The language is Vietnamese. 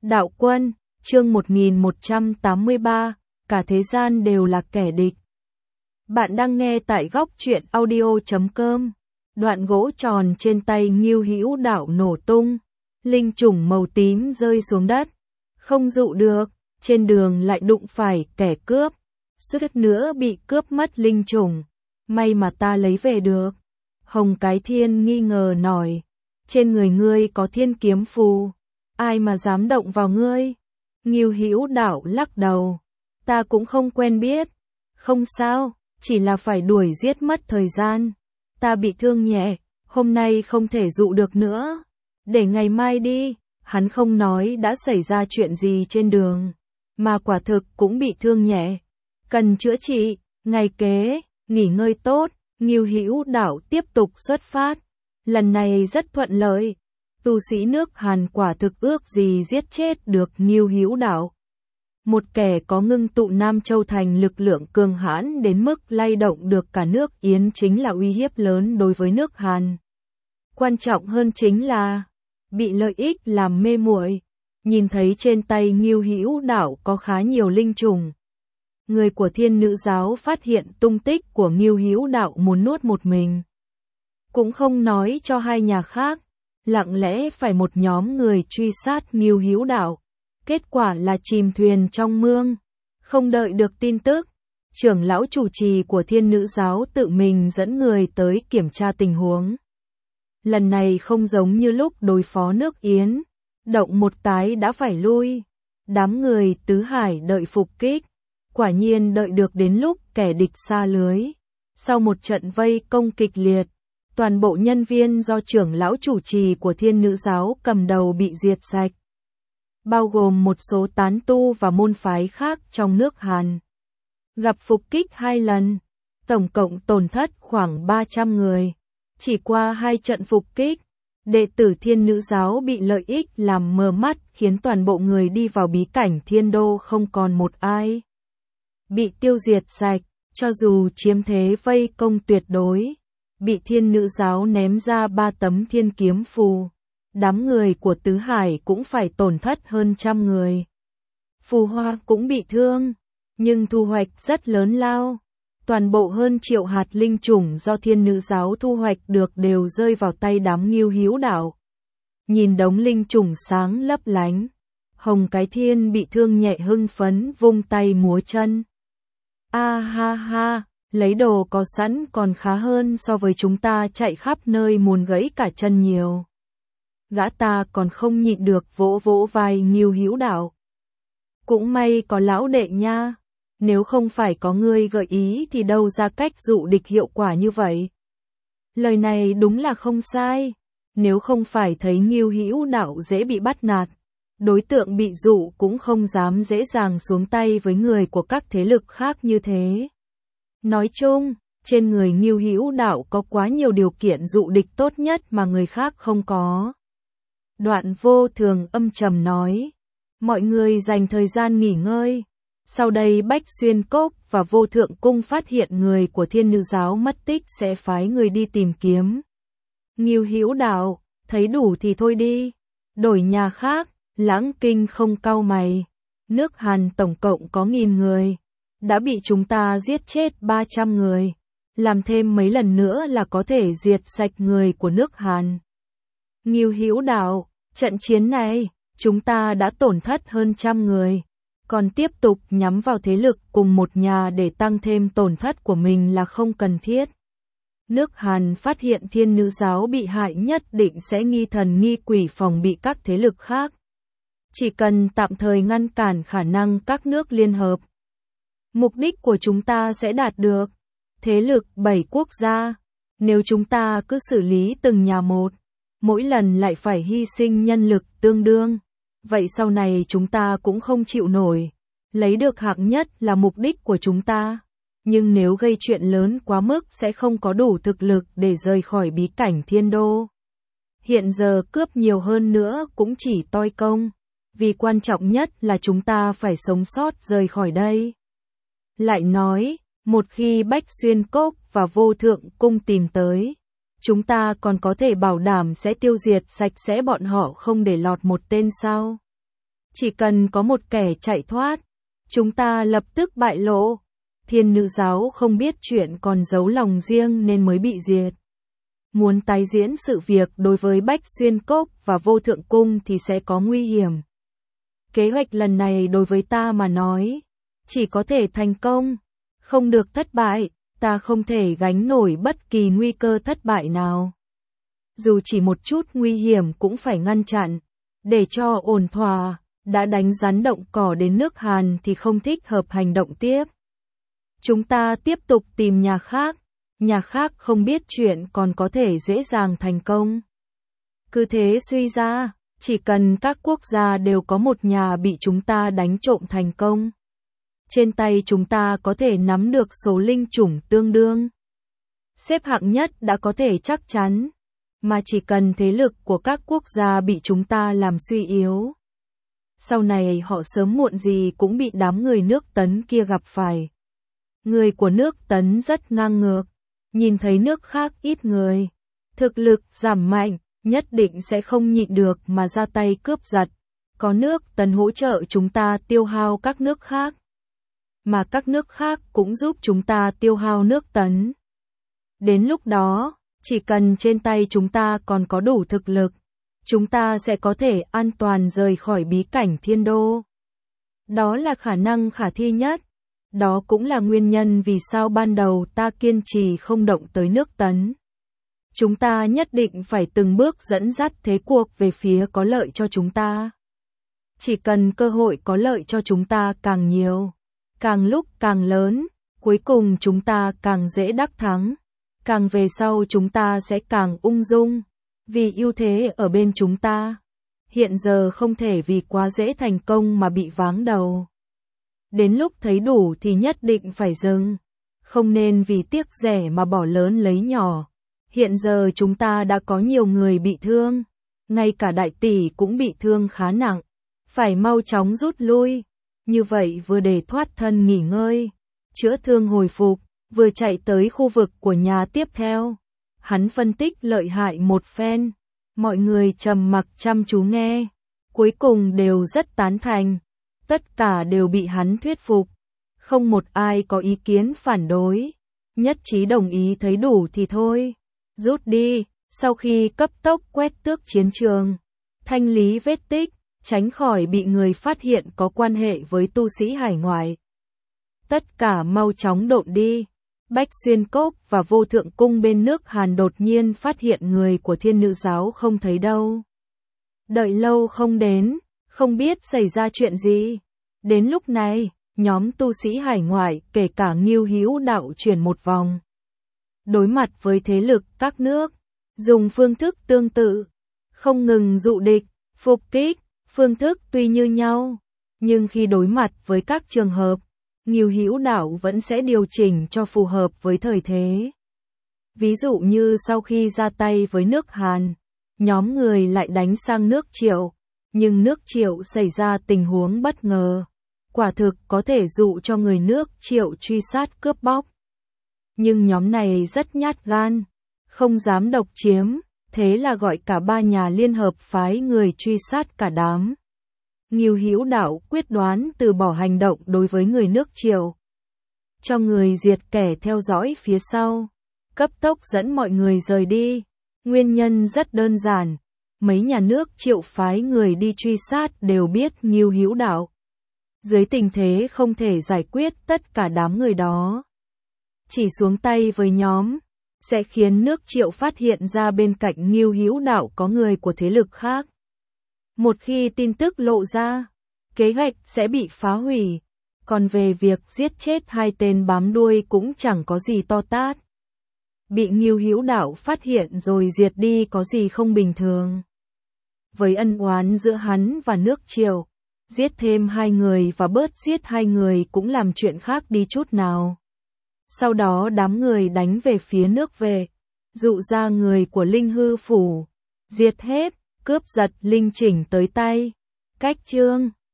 Đạo Quân, chương 1183, cả thế gian đều là kẻ địch. Bạn đang nghe tại góc truyện audio.com. Đoạn gỗ tròn trên tay Ngưu Hữu Đạo nổ tung, linh trùng màu tím rơi xuống đất. Không dụ được, trên đường lại đụng phải kẻ cướp, suýt nữa bị cướp mất linh trùng. May mà ta lấy về được. Hồng Cái Thiên nghi ngờ nói, trên người ngươi có thiên kiếm phù, ai mà dám động vào ngươi? Ngưu Hữu Đạo lắc đầu, ta cũng không quen biết. Không sao, chỉ là phải đuổi giết mất thời gian. Ta bị thương nhẹ, hôm nay không thể dụ được nữa. Để ngày mai đi. Hắn không nói đã xảy ra chuyện gì trên đường, mà quả thực cũng bị thương nhẹ, cần chữa trị. Ngày kế, nghỉ ngơi tốt, Ngưu Hữu Đạo tiếp tục xuất phát. Lần này rất thuận lợi. Tu sĩ nước Hàn quả thực ước gì giết chết được Ngưu Hữu Đạo. Một kẻ có ngưng tụ Nam Châu thành lực lượng cường hãn đến mức lay động được cả nước Yến chính là uy hiếp lớn đối với nước Hàn. Quan trọng hơn chính là bị lợi ích làm mê muội. Nhìn thấy trên tay Ngưu Hữu Đạo có khá nhiều linh trùng. Người của Thiên Nữ giáo phát hiện tung tích của Ngưu Hữu Đạo muốn nuốt một mình. Cũng không nói cho hai nhà khác, lặng lẽ phải một nhóm người truy sát Ngưu Hữu Đạo. Kết quả là chìm thuyền trong mương. Không đợi được tin tức, trưởng lão chủ trì của Thiên Nữ giáo tự mình dẫn người tới kiểm tra tình huống. Lần này không giống như lúc đối phó nước Yến, động một cái đã phải lui. Đám người tứ hải đợi phục kích, quả nhiên đợi được đến lúc kẻ địch xa lưới. Sau một trận vây công kịch liệt, toàn bộ nhân viên do trưởng lão chủ trì của Thiên Nữ giáo cầm đầu bị diệt sạch, bao gồm một số tán tu và môn phái khác trong nước Hàn. Gặp phục kích 2 lần, tổng cộng tổn thất khoảng 300 người. Chỉ qua 2 trận phục kích, đệ tử Thiên Nữ giáo bị lợi ích làm mờ mắt, khiến toàn bộ người đi vào bí cảnh Thiên Đô không còn một ai. Bị tiêu diệt sạch, cho dù chiếm thế vây công tuyệt đối, bị Thiên Nữ giáo ném ra 3 tấm thiên kiếm phù. Đám người của Tứ Hải cũng phải tổn thất hơn 100 người. Phù Hoa cũng bị thương, nhưng thu hoạch rất lớn lao. Toàn bộ hơn 1 triệu hạt linh trùng do Thiên Nữ giáo thu hoạch được đều rơi vào tay đám Ngưu Hữu Đạo. Nhìn đống linh trùng sáng lấp lánh, Hồng Cái Thiên bị thương nhẹ hưng phấn vung tay múa chân. A ha ha, lấy đồ có sẵn còn khá hơn so với chúng ta chạy khắp nơi muốn gãy cả chân nhiều. Gã ta còn không nhịn được vỗ vỗ vai Ngưu Hữu Đạo. Cũng may có lão đệ nha, nếu không phải có ngươi gợi ý thì đâu ra cách dụ địch hiệu quả như vậy. Lời này đúng là không sai, nếu không phải thấy Ngưu Hữu Đạo dễ bị bắt nạt, đối tượng bị dụ cũng không dám dễ dàng xuống tay với người của các thế lực khác như thế. Nói chung, trên người Ngưu Hữu Đạo có quá nhiều điều kiện dụ địch tốt nhất mà người khác không có. Đoạn Vô Thường âm trầm nói, mọi người dành thời gian nghỉ ngơi. Sau đây Bách Xuyên Cốc và Vô Thượng Cung phát hiện người của Thiên Nữ giáo mất tích sẽ phái người đi tìm kiếm. Ngưu Hữu Đạo, thấy đủ thì thôi đi, đổi nhà khác. Lãng Kinh không cau mày, nước Hàn tổng cộng có 1000 người, đã bị chúng ta giết chết 300 người, làm thêm mấy lần nữa là có thể diệt sạch người của nước Hàn. Ngưu Hữu Đạo, trận chiến này, chúng ta đã tổn thất hơn 100 người, còn tiếp tục nhắm vào thế lực cùng một nhà để tăng thêm tổn thất của mình là không cần thiết. Nước Hàn phát hiện Thiên Nữ giáo bị hại nhất định sẽ nghi thần nghi quỷ phòng bị các thế lực khác. Chỉ cần tạm thời ngăn cản khả năng các nước liên hợp, mục đích của chúng ta sẽ đạt được. Thế lực 7 quốc gia, nếu chúng ta cứ xử lý từng nhà một, mỗi lần lại phải hy sinh nhân lực tương đương, vậy sau này chúng ta cũng không chịu nổi. Lấy được hạng nhất là mục đích của chúng ta, nhưng nếu gây chuyện lớn quá mức sẽ không có đủ thực lực để rời khỏi bí cảnh Thiên Đô. Hiện giờ cướp nhiều hơn nữa cũng chỉ toi công, vì quan trọng nhất là chúng ta phải sống sót rời khỏi đây. Lại nói, một khi Bách Xuyên Cốc và Vô Thượng Cung tìm tới, chúng ta còn có thể bảo đảm sẽ tiêu diệt sạch sẽ bọn họ không để lọt một tên sao? Chỉ cần có một kẻ chạy thoát, chúng ta lập tức bại lộ. Thiên Nữ giáo không biết chuyện còn giấu lòng riêng nên mới bị diệt. Muốn tái diễn sự việc đối với Bách Xuyên Cốc và Vô Thượng Cung thì sẽ có nguy hiểm. Kế hoạch lần này đối với ta mà nói, chỉ có thể thành công, không được thất bại, ta không thể gánh nổi bất kỳ nguy cơ thất bại nào. Dù chỉ một chút nguy hiểm cũng phải ngăn chặn, để cho ổn thỏa, đã đánh rắn động cỏ đến nước Hàn thì không thích hợp hành động tiếp. Chúng ta tiếp tục tìm nhà khác không biết chuyện còn có thể dễ dàng thành công. Cứ thế suy ra, chỉ cần các quốc gia đều có một nhà bị chúng ta đánh trộm thành công. Trên tay chúng ta có thể nắm được số linh chủng tương đương. Xếp hạng nhất đã có thể chắc chắn, mà chỉ cần thế lực của các quốc gia bị chúng ta làm suy yếu. Sau này họ sớm muộn gì cũng bị đám người nước Tấn kia gặp phải. Người của nước Tấn rất ngang ngược, nhìn thấy nước khác ít người, thực lực giảm mạnh, nhất định sẽ không nhịn được mà ra tay cướp giật. Có nước Tấn hỗ trợ chúng ta tiêu hao các nước khác, mà các nước khác cũng giúp chúng ta tiêu hao nước Tấn. Đến lúc đó, chỉ cần trên tay chúng ta còn có đủ thực lực, chúng ta sẽ có thể an toàn rời khỏi bí cảnh Thiên Đô. Đó là khả năng khả thi nhất. Đó cũng là nguyên nhân vì sao ban đầu ta kiên trì không động tới nước Tấn. Chúng ta nhất định phải từng bước dẫn dắt thế cuộc về phía có lợi cho chúng ta. Chỉ cần cơ hội có lợi cho chúng ta càng nhiều, càng lúc càng lớn, cuối cùng chúng ta càng dễ đắc thắng. Càng về sau chúng ta sẽ càng ung dung, vì ưu thế ở bên chúng ta. Hiện giờ không thể vì quá dễ thành công mà bị váng đầu. Đến lúc thấy đủ thì nhất định phải dừng, không nên vì tiếc rẻ mà bỏ lớn lấy nhỏ. Hiện giờ chúng ta đã có nhiều người bị thương, ngay cả đại tỷ cũng bị thương khá nặng, phải mau chóng rút lui, như vậy vừa để thoát thân nghỉ ngơi, chữa thương hồi phục, vừa chạy tới khu vực của nhà tiếp theo. Hắn phân tích lợi hại một phen, mọi người trầm mặc chăm chú nghe, cuối cùng đều rất tán thành. Tất cả đều bị hắn thuyết phục, không một ai có ý kiến phản đối, nhất trí đồng ý thấy đủ thì thôi, rút đi. Sau khi cấp tốc quét tước chiến trường, thanh lý vết tích, tránh khỏi bị người phát hiện có quan hệ với tu sĩ hải ngoại. Tất cả mau chóng độn đi. Bách Xuyên Cốc và Vô Thượng Cung bên nước Hàn đột nhiên phát hiện người của Thiên Nữ giáo không thấy đâu. Đợi lâu không đến, không biết xảy ra chuyện gì. Đến lúc này, nhóm tu sĩ hải ngoại kể cả Ngưu Hữu Đạo chuyển một vòng. Đối mặt với thế lực các nước, dùng phương thức tương tự, không ngừng dụ địch, phục kích, phương thức tuy như nhau, nhưng khi đối mặt với các trường hợp, Ngưu Hữu Đạo vẫn sẽ điều chỉnh cho phù hợp với thời thế. Ví dụ như sau khi ra tay với nước Hàn, nhóm người lại đánh sang nước Triệu, nhưng nước Triệu xảy ra tình huống bất ngờ, quả thực có thể dụ cho người nước Triệu truy sát cướp bóc. Nhưng nhóm này rất nhát gan, không dám độc chiếm, thế là gọi cả ba nhà liên hợp phái người truy sát cả đám. Ngưu Hữu Đạo quyết đoán từ bỏ hành động đối với người nước Triệu, cho người diệt kẻ theo dõi phía sau, cấp tốc dẫn mọi người rời đi. Nguyên nhân rất đơn giản, mấy nhà nước Triệu phái người đi truy sát đều biết Ngưu Hữu Đạo. Dưới tình thế không thể giải quyết tất cả đám người đó, chỉ xuống tay với nhóm, sẽ khiến nước Triệu phát hiện ra bên cạnh Ngưu Hữu Đạo có người của thế lực khác. Một khi tin tức lộ ra, kế hoạch sẽ bị phá hủy, còn về việc giết chết hai tên bám đuôi cũng chẳng có gì to tát. Bị Ngưu Hữu Đạo phát hiện rồi diệt đi có gì không bình thường. Với ân oán giữa hắn và nước Triệu, giết thêm hai người và bớt giết hai người cũng làm chuyện khác đi chút nào. Sau đó đám người đánh về phía nước Vệ, dụ ra người của Linh Hư Phủ, diệt hết, cướp giật linh chỉnh tới tay. Cách chương